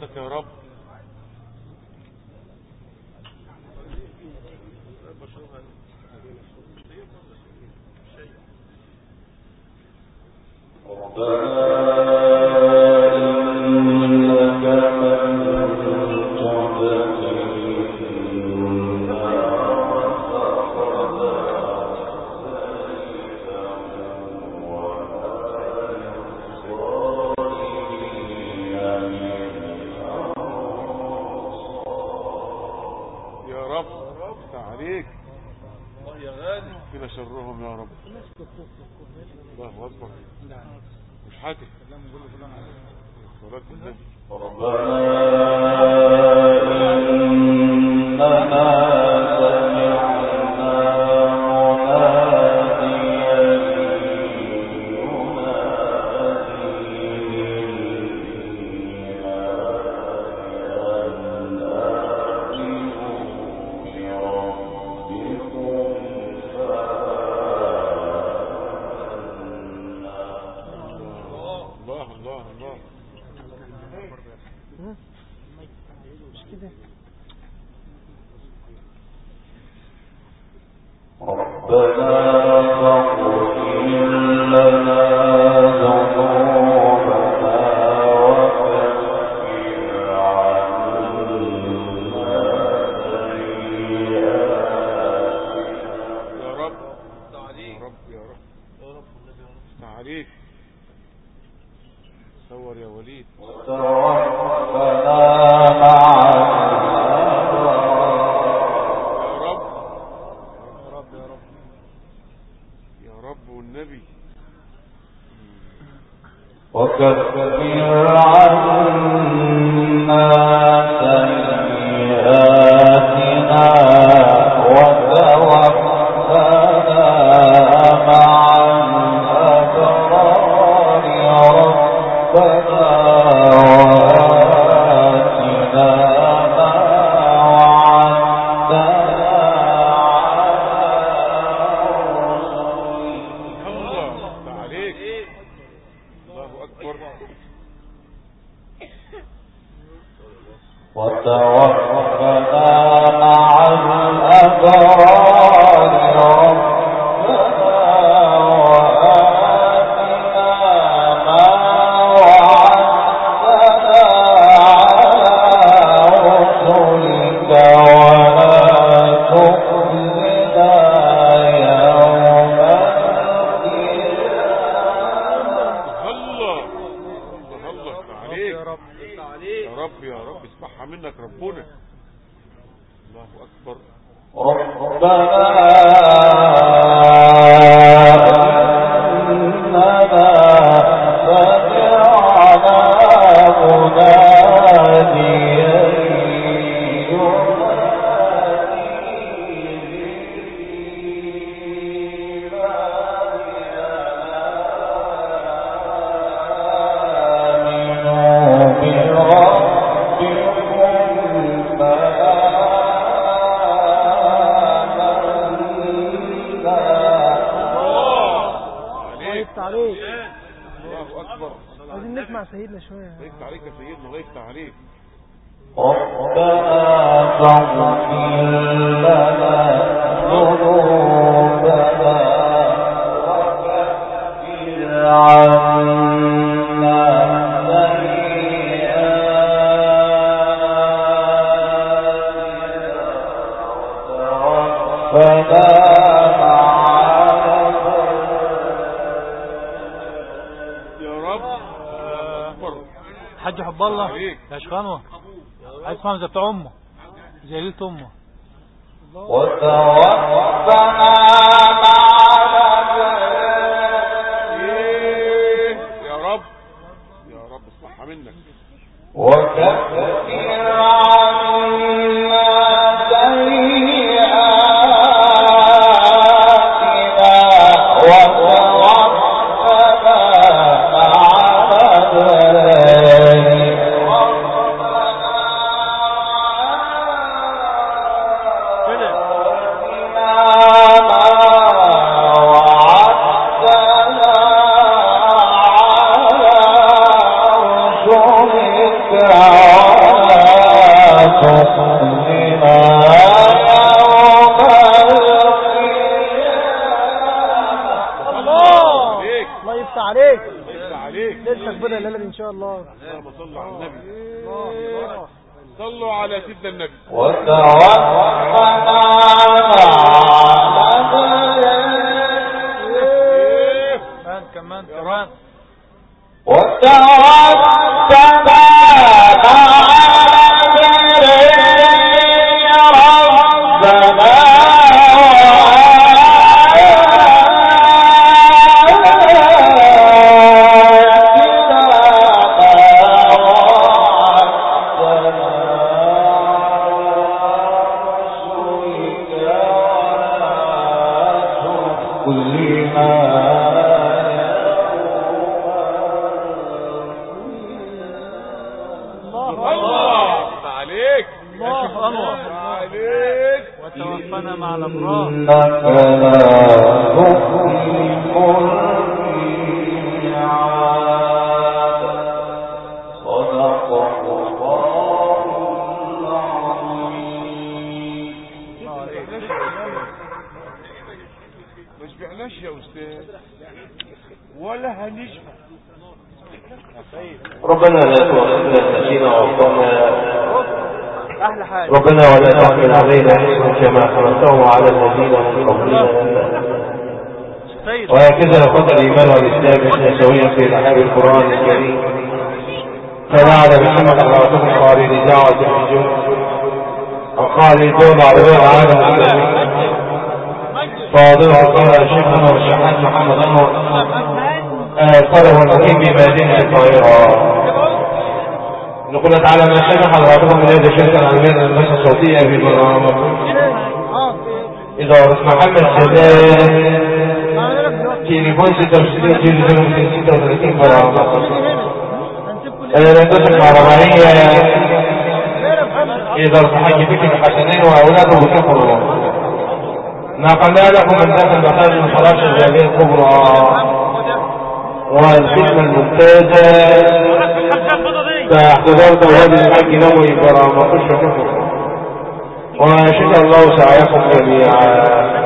لك يا رب. شرهم يا رب. الله أكبر. مش حاتف صلاة النبي. حج حب الله يا شخانوه عايز فهم زي بتاع امه زي ليلة امه. وتوفنا يا رب يا رب اصلحها منك وكفر عنا سيئاتنا ربنا لا تؤاخذنا نسينا وأخطأنا ربنا ولا تحمل علينا اسما كما حملته على الذين من قبلنا وهكذا لقد الإيمان والإسلام احنا سويا في رحاب القرآن الكريم فنعلم محمد أخلاقكم قال لدعوة الحجوم وقال لدول عربية العالم الإسلامي فاضل قال شيخنا والشيخان محمد أنور طلب المقيم بمدينة القاهرة. نقول تعالى ما سمح حضراتكم من هذا الشركة العالمية للبث الصوتية في برنامج إذا محمد سادات تليفون 66 36 برنامج الهندسة الكهربائية إذا الحاج فكر الحسنين وأولاده بكفر نقلنا لكم من داخل مخارج الفراش الجامعية الكبرى والخدمة الممتازة فاحتضرت هذه الحج نوي برامج وشكرا وشكر الله سعيكم جميعا.